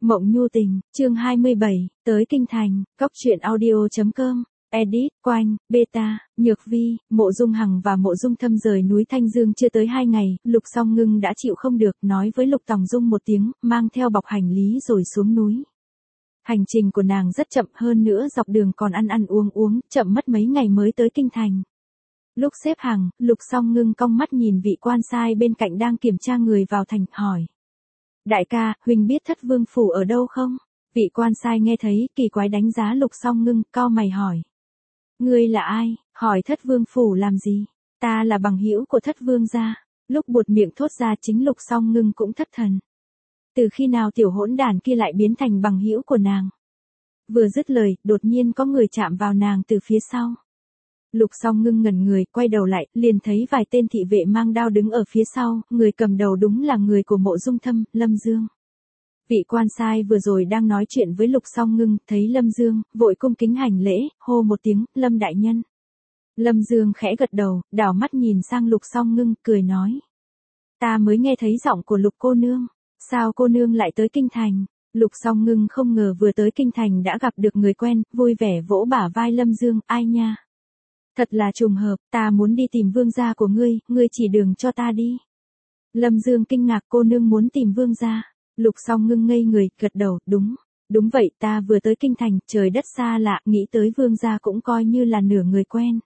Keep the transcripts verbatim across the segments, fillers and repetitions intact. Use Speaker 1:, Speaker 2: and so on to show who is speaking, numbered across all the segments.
Speaker 1: Mộng nhu tình, chương hai mươi bảy, tới kinh thành, góc truyện audio chấm com, edit, Quanh, Beta, Nhược Vi, Mộ Dung Hằng và Mộ Dung Thâm rời núi Thanh Dương chưa tới hai ngày, Lục Song Ngưng đã chịu không được, nói với Lục Tòng Dung một tiếng, mang theo bọc hành lý rồi xuống núi. Hành trình của nàng rất chậm, hơn nữa dọc đường còn ăn ăn uống uống, chậm mất mấy ngày mới tới kinh thành. Lúc xếp hàng, Lục Song Ngưng cong mắt nhìn vị quan sai bên cạnh đang kiểm tra người vào thành, hỏi. Đại ca, huynh biết Thất Vương phủ ở đâu không? Vị quan sai nghe thấy, kỳ quái đánh giá Lục Song Ngưng, cau mày hỏi. Ngươi là ai, hỏi Thất Vương phủ làm gì? Ta là bằng hữu của Thất Vương gia. Lúc buột miệng thốt ra chính Lục Song Ngưng cũng thất thần. Từ khi nào tiểu hỗn đản kia lại biến thành bằng hữu của nàng? Vừa dứt lời, đột nhiên có người chạm vào nàng từ phía sau. Lục Song Ngưng ngẩn người, quay đầu lại, liền thấy vài tên thị vệ mang đao đứng ở phía sau, người cầm đầu đúng là người của Mộ Dung Thâm, Lâm Dương. Vị quan sai vừa rồi đang nói chuyện với Lục Song Ngưng, thấy Lâm Dương, vội cung kính hành lễ, hô một tiếng, Lâm đại nhân. Lâm Dương khẽ gật đầu, đảo mắt nhìn sang Lục Song Ngưng, cười nói. Ta mới nghe thấy giọng của Lục cô nương, sao cô nương lại tới kinh thành? Lục Song Ngưng không ngờ vừa tới kinh thành đã gặp được người quen, vui vẻ vỗ bả vai Lâm Dương, ai nha? Thật là trùng hợp, ta muốn đi tìm vương gia của ngươi, ngươi chỉ đường cho ta đi. Lâm Dương kinh ngạc, cô nương muốn tìm vương gia. Lục Song Ngưng ngây người, gật đầu, đúng, đúng vậy, ta vừa tới kinh thành, trời đất xa lạ, nghĩ tới vương gia cũng coi như là nửa người quen.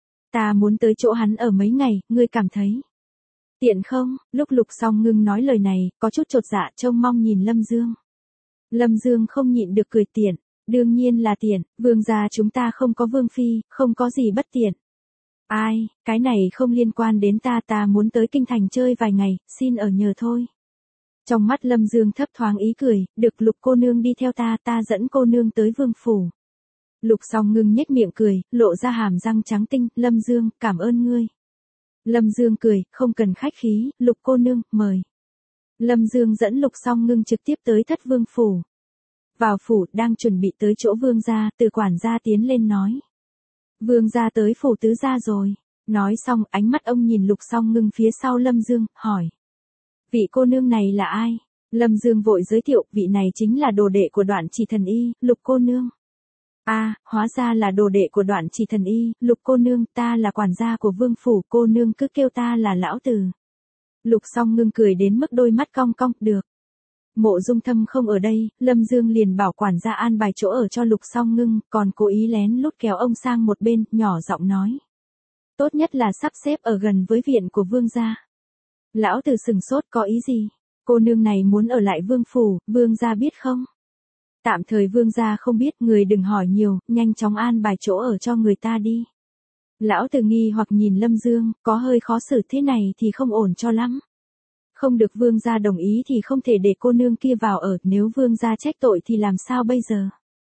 Speaker 1: Ta muốn tới chỗ hắn ở mấy ngày, ngươi cảm thấy tiện không? Lúc Lục Song Ngưng nói lời này, có chút chột dạ, trông mong nhìn Lâm Dương. Lâm Dương không nhịn được cười, tiện. Đương nhiên là tiện, vương gia chúng ta không có vương phi, không có gì bất tiện. Ai, cái này không liên quan đến ta, ta muốn tới kinh thành chơi vài ngày, xin ở nhờ thôi. Trong mắt Lâm Dương thấp thoáng ý cười, được Lục cô nương đi theo ta, ta dẫn cô nương tới vương phủ. Lục Song Ngưng nhếch miệng cười, lộ ra hàm răng trắng tinh, Lâm Dương, cảm ơn ngươi. Lâm Dương cười, không cần khách khí, Lục cô nương, mời. Lâm Dương dẫn Lục Song Ngưng trực tiếp tới Thất Vương phủ. Vào phủ, đang chuẩn bị tới chỗ vương gia, từ quản gia tiến lên nói. Vương gia tới phủ tứ gia rồi. Nói xong, ánh mắt ông nhìn Lục Song Ngưng phía sau Lâm Dương, hỏi. Vị cô nương này là ai? Lâm Dương vội giới thiệu, vị này chính là đồ đệ của Đoạn Chỉ Thần Y, Lục cô nương. A, à, hóa ra là đồ đệ của Đoạn Chỉ Thần Y, Lục cô nương, ta là quản gia của vương phủ, cô nương cứ kêu ta là lão tử. Lục Song Ngưng cười đến mức đôi mắt cong cong, được. Mộ Dung Thâm không ở đây, Lâm Dương liền bảo quản gia an bài chỗ ở cho Lục Song Ngưng, còn cố ý lén lút kéo ông sang một bên, nhỏ giọng nói. Tốt nhất là sắp xếp ở gần với viện của vương gia. Lão tử sừng sốt, có ý gì? Cô nương này muốn ở lại vương phủ, vương gia biết không? Tạm thời vương gia không biết, người đừng hỏi nhiều, nhanh chóng an bài chỗ ở cho người ta đi. Lão tử nghi hoặc nhìn Lâm Dương, có hơi khó xử, thế này thì không ổn cho lắm. Không được vương gia đồng ý thì không thể để cô nương kia vào ở, nếu vương gia trách tội thì làm sao bây giờ?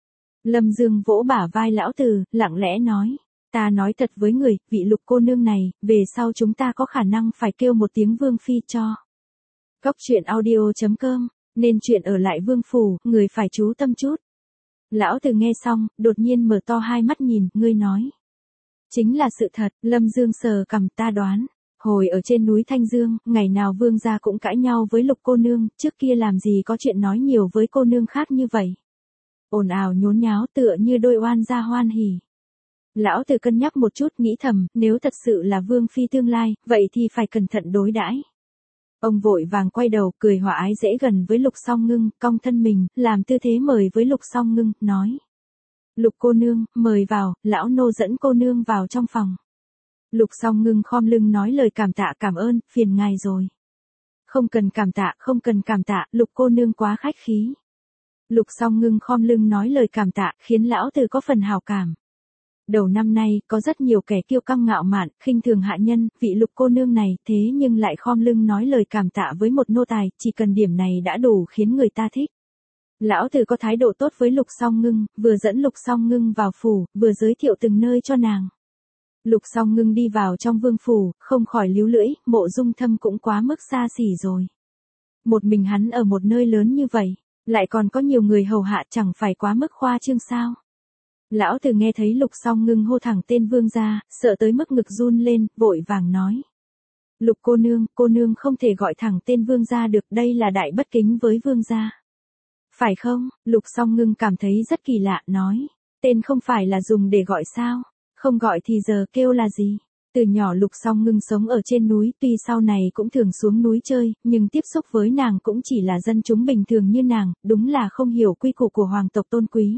Speaker 1: Lâm Dương vỗ bả vai lão tử, lặng lẽ nói, ta nói thật với người, vị Lục cô nương này, về sau chúng ta có khả năng phải kêu một tiếng vương phi cho. Góc truyện audio chấm com, nên chuyện ở lại vương phủ, người phải chú tâm chút. Lão tử nghe xong, đột nhiên mở to hai mắt nhìn, ngươi nói. Chính là sự thật, Lâm Dương sờ cằm, ta đoán. Hồi ở trên núi Thanh Dương, ngày nào vương gia cũng cãi nhau với Lục cô nương, trước kia làm gì có chuyện nói nhiều với cô nương khác như vậy. Ồn ào nhốn nháo tựa như đôi oan gia hoan hỉ. Lão tử cân nhắc một chút, nghĩ thầm, nếu thật sự là vương phi tương lai, vậy thì phải cẩn thận đối đãi. Ông vội vàng quay đầu, cười hòa ái dễ gần với Lục Song Ngưng, cong thân mình, làm tư thế mời với Lục Song Ngưng, nói. Lục cô nương, mời vào, lão nô dẫn cô nương vào trong phòng. Lục Song Ngưng khom lưng nói lời cảm tạ, cảm ơn, phiền ngài rồi. Không cần cảm tạ, không cần cảm tạ, Lục cô nương quá khách khí. Lục Song Ngưng khom lưng nói lời cảm tạ, khiến lão tử có phần hảo cảm. Đầu năm nay, có rất nhiều kẻ kiêu căng ngạo mạn, khinh thường hạ nhân, vị Lục cô nương này, thế nhưng lại khom lưng nói lời cảm tạ với một nô tài, chỉ cần điểm này đã đủ khiến người ta thích. Lão tử có thái độ tốt với Lục Song Ngưng, vừa dẫn Lục Song Ngưng vào phủ, vừa giới thiệu từng nơi cho nàng. Lục Song Ngưng đi vào trong vương phủ, không khỏi líu lưỡi, Mộ Dung Thâm cũng quá mức xa xỉ rồi. Một mình hắn ở một nơi lớn như vậy, lại còn có nhiều người hầu hạ, chẳng phải quá mức khoa trương sao? Lão tử nghe thấy Lục Song Ngưng hô thẳng tên vương gia, sợ tới mức ngực run lên, vội vàng nói. Lục cô nương, cô nương không thể gọi thẳng tên vương gia được, đây là đại bất kính với vương gia. Phải không? Lục Song Ngưng cảm thấy rất kỳ lạ, nói. Tên không phải là dùng để gọi sao? Không gọi thì giờ kêu là gì? Từ nhỏ Lục Song Ngưng sống ở trên núi, tuy sau này cũng thường xuống núi chơi, nhưng tiếp xúc với nàng cũng chỉ là dân chúng bình thường như nàng, đúng là không hiểu quy củ của hoàng tộc tôn quý.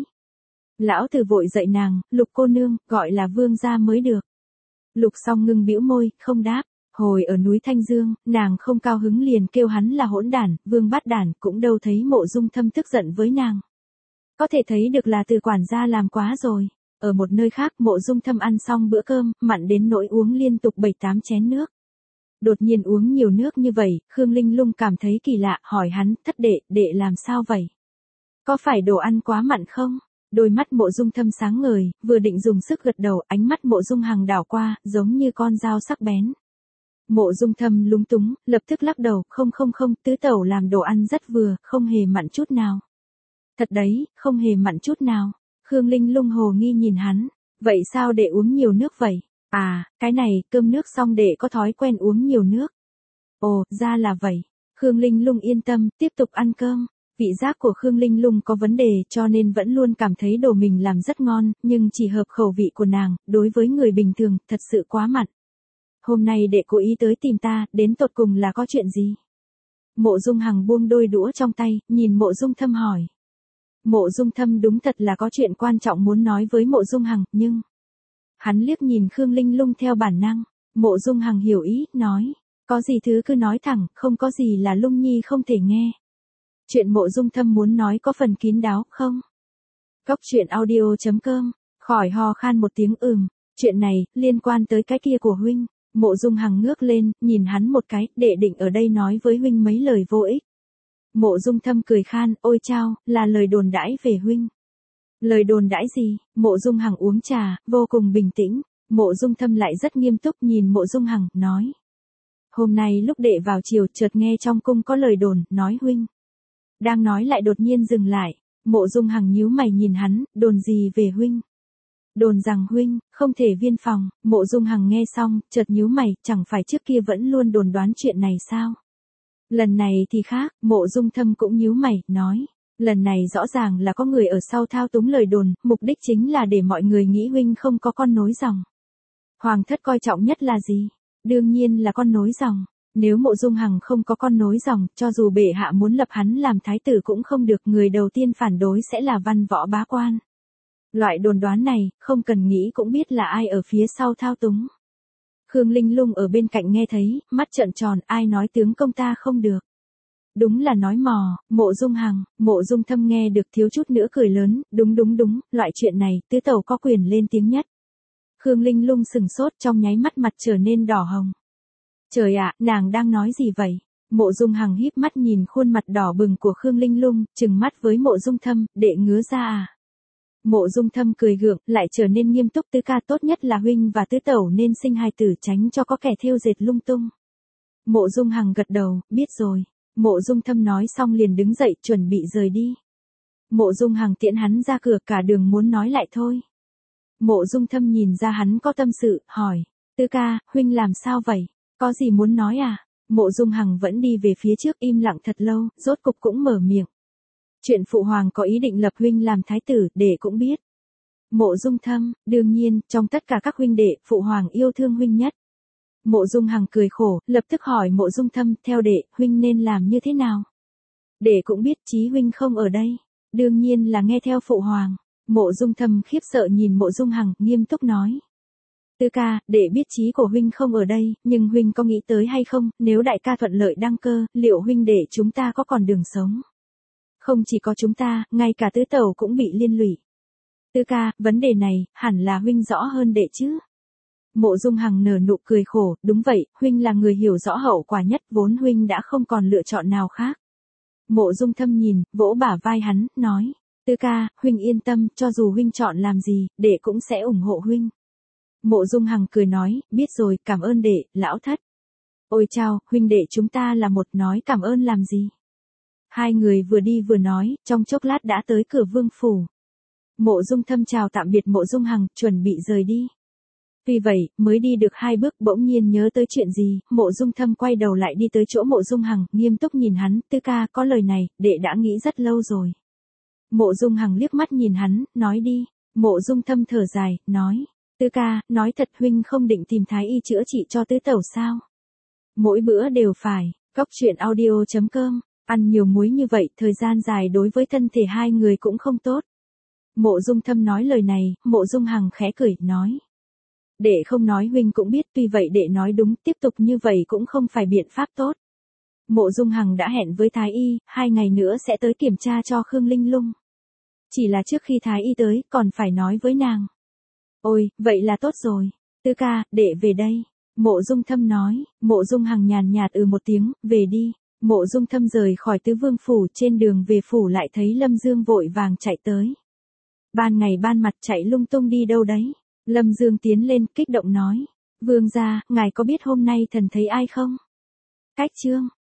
Speaker 1: Lão Từ vội dạy nàng, Lục cô nương, gọi là vương gia mới được. Lục Song Ngưng bĩu môi, không đáp. Hồi ở núi Thanh Dương, nàng không cao hứng liền kêu hắn là hỗn đản, vương bát đản, cũng đâu thấy Mộ Dung Thâm tức giận với nàng. Có thể thấy được là Từ quản gia làm quá rồi. Ở một nơi khác, Mộ Dung Thâm ăn xong bữa cơm, mặn đến nỗi uống liên tục bảy tám chén nước. Đột nhiên uống nhiều nước như vậy, Khương Linh Lung cảm thấy kỳ lạ, hỏi hắn, thất đệ, đệ làm sao vậy? Có phải đồ ăn quá mặn không? Đôi mắt Mộ Dung Thâm sáng ngời, vừa định dùng sức gật đầu, ánh mắt Mộ Dung Hằng đảo qua, giống như con dao sắc bén. Mộ Dung Thâm lúng túng, lập tức lắc đầu, không không không, tứ tẩu làm đồ ăn rất vừa, không hề mặn chút nào. Thật đấy, không hề mặn chút nào. Khương Linh Lung hồ nghi nhìn hắn, vậy sao đệ uống nhiều nước vậy? À, cái này, cơm nước xong đệ có thói quen uống nhiều nước. Ồ, ra là vậy. Khương Linh Lung yên tâm, tiếp tục ăn cơm. Vị giác của Khương Linh Lung có vấn đề cho nên vẫn luôn cảm thấy đồ mình làm rất ngon, nhưng chỉ hợp khẩu vị của nàng, đối với người bình thường, thật sự quá mặn. Hôm nay đệ cố ý tới tìm ta, đến tột cùng là có chuyện gì? Mộ Dung Hằng buông đôi đũa trong tay, nhìn Mộ Dung Thâm hỏi. Mộ Dung Thâm đúng thật là có chuyện quan trọng muốn nói với Mộ Dung Hằng, nhưng... Hắn liếc nhìn Khương Linh Lung theo bản năng, Mộ Dung Hằng hiểu ý, nói. Có gì thứ cứ nói thẳng, không có gì là Lung Nhi không thể nghe. Chuyện Mộ Dung Thâm muốn nói có phần kín đáo, không? Cốc truyện audio chấm com, khỏi ho khan một tiếng ừm, chuyện này, liên quan tới cái kia của huynh. Mộ Dung Hằng ngước lên, nhìn hắn một cái, đệ định ở đây nói với huynh mấy lời vô ích. Mộ Dung Thâm cười khan, ôi chao, là lời đồn đãi về huynh. Lời đồn đãi gì? Mộ Dung Hằng uống trà, vô cùng bình tĩnh. Mộ Dung Thâm lại rất nghiêm túc nhìn Mộ Dung Hằng, nói. Hôm nay lúc đệ vào chiều, chợt nghe trong cung có lời đồn, nói huynh. Đang nói lại đột nhiên dừng lại. Mộ Dung Hằng nhíu mày nhìn hắn, đồn gì về huynh? Đồn rằng huynh, không thể viên phòng. Mộ Dung Hằng nghe xong, chợt nhíu mày, chẳng phải trước kia vẫn luôn đồn đoán chuyện này sao? Lần này thì khác, Mộ Dung Thâm cũng nhíu mày, nói. Lần này rõ ràng là có người ở sau thao túng lời đồn, mục đích chính là để mọi người nghĩ huynh không có con nối dòng. Hoàng thất coi trọng nhất là gì? Đương nhiên là con nối dòng. Nếu Mộ Dung Hằng không có con nối dòng, cho dù bệ hạ muốn lập hắn làm thái tử cũng không được, người đầu tiên phản đối sẽ là Văn Võ bá quan. Loại đồn đoán này, không cần nghĩ cũng biết là ai ở phía sau thao túng. Khương Linh Lung ở bên cạnh nghe thấy, mắt trợn tròn, ai nói tướng công ta không được. Đúng là nói mò, Mộ Dung Hằng. Mộ Dung Thâm nghe được thiếu chút nữa cười lớn, đúng đúng đúng, loại chuyện này, tứ tẩu có quyền lên tiếng nhất. Khương Linh Lung sừng sốt, trong nháy mắt mặt trở nên đỏ hồng. Trời ạ, nàng đang nói gì vậy? Mộ Dung Hằng híp mắt nhìn khuôn mặt đỏ bừng của Khương Linh Lung, trừng mắt với Mộ Dung Thâm, đệ ngứa ra à? Mộ Dung Thâm cười gượng, lại trở nên nghiêm túc, tứ ca, tốt nhất là huynh và tứ tẩu nên sinh hài tử, tránh cho có kẻ thêu dệt lung tung. Mộ Dung Hằng gật đầu, biết rồi. Mộ Dung Thâm nói xong liền đứng dậy, chuẩn bị rời đi. Mộ Dung Hằng tiễn hắn ra cửa, cả đường muốn nói lại thôi. Mộ Dung Thâm nhìn ra hắn có tâm sự, hỏi. Tứ ca, huynh làm sao vậy? Có gì muốn nói à? Mộ Dung Hằng vẫn đi về phía trước, im lặng thật lâu, rốt cục cũng mở miệng. Chuyện phụ hoàng có ý định lập huynh làm thái tử, đệ cũng biết. Mộ Dung Thâm, đương nhiên, trong tất cả các huynh đệ, phụ hoàng yêu thương huynh nhất. Mộ Dung Hằng cười khổ, lập tức hỏi Mộ Dung Thâm, theo đệ, huynh nên làm như thế nào? Đệ cũng biết Chí huynh không ở đây. Đương nhiên là nghe theo phụ hoàng. Mộ Dung Thâm khiếp sợ nhìn Mộ Dung Hằng, nghiêm túc nói. Tứ ca, đệ biết Chí của huynh không ở đây, nhưng huynh có nghĩ tới hay không, nếu đại ca thuận lợi đăng cơ, liệu huynh đệ chúng ta có còn đường sống? Không chỉ có chúng ta, ngay cả tứ tẩu cũng bị liên lụy. Tứ ca, vấn đề này, hẳn là huynh rõ hơn đệ chứ. Mộ Dung Hằng nở nụ cười khổ, đúng vậy, huynh là người hiểu rõ hậu quả nhất, vốn huynh đã không còn lựa chọn nào khác. Mộ Dung Thâm nhìn, vỗ bả vai hắn, nói. Tứ ca, huynh yên tâm, cho dù huynh chọn làm gì, đệ cũng sẽ ủng hộ huynh. Mộ Dung Hằng cười nói, biết rồi, cảm ơn đệ, lão thất. Ôi chao, huynh đệ chúng ta là một, nói cảm ơn làm gì? Hai người vừa đi vừa nói, trong chốc lát đã tới cửa vương phủ. Mộ Dung Thâm chào tạm biệt Mộ Dung Hằng, chuẩn bị rời đi. Vì vậy, mới đi được hai bước bỗng nhiên nhớ tới chuyện gì, Mộ Dung Thâm quay đầu lại đi tới chỗ Mộ Dung Hằng, nghiêm túc nhìn hắn, tứ ca, có lời này, đệ đã nghĩ rất lâu rồi. Mộ Dung Hằng liếc mắt nhìn hắn, nói đi. Mộ Dung Thâm thở dài, nói. Tứ ca, nói thật huynh không định tìm thái y chữa trị cho tứ tẩu sao? Mỗi bữa đều phải, Cóc truyện audio chấm com, ăn nhiều muối như vậy thời gian dài đối với thân thể hai người cũng không tốt. Mộ Dung Thâm nói lời này, Mộ Dung Hằng khẽ cười, nói. Đệ không nói huynh cũng biết, tuy vậy đệ nói đúng, tiếp tục như vậy cũng không phải biện pháp tốt. Mộ Dung Hằng đã hẹn với thái y, hai ngày nữa sẽ tới kiểm tra cho Khương Linh Lung. Chỉ là trước khi thái y tới, còn phải nói với nàng. Ôi, vậy là tốt rồi. Tứ ca, đệ về đây. Mộ Dung Thâm nói. Mộ Dung Hằng nhàn nhạt ừ một tiếng, về đi. Mộ Dung Thâm rời khỏi Tứ Vương phủ, trên đường về phủ lại thấy Lâm Dương vội vàng chạy tới. Ban ngày ban mặt chạy lung tung đi đâu đấy? Lâm Dương tiến lên, kích động nói. Vương gia, ngài có biết hôm nay thần thấy ai không? Cách Trương.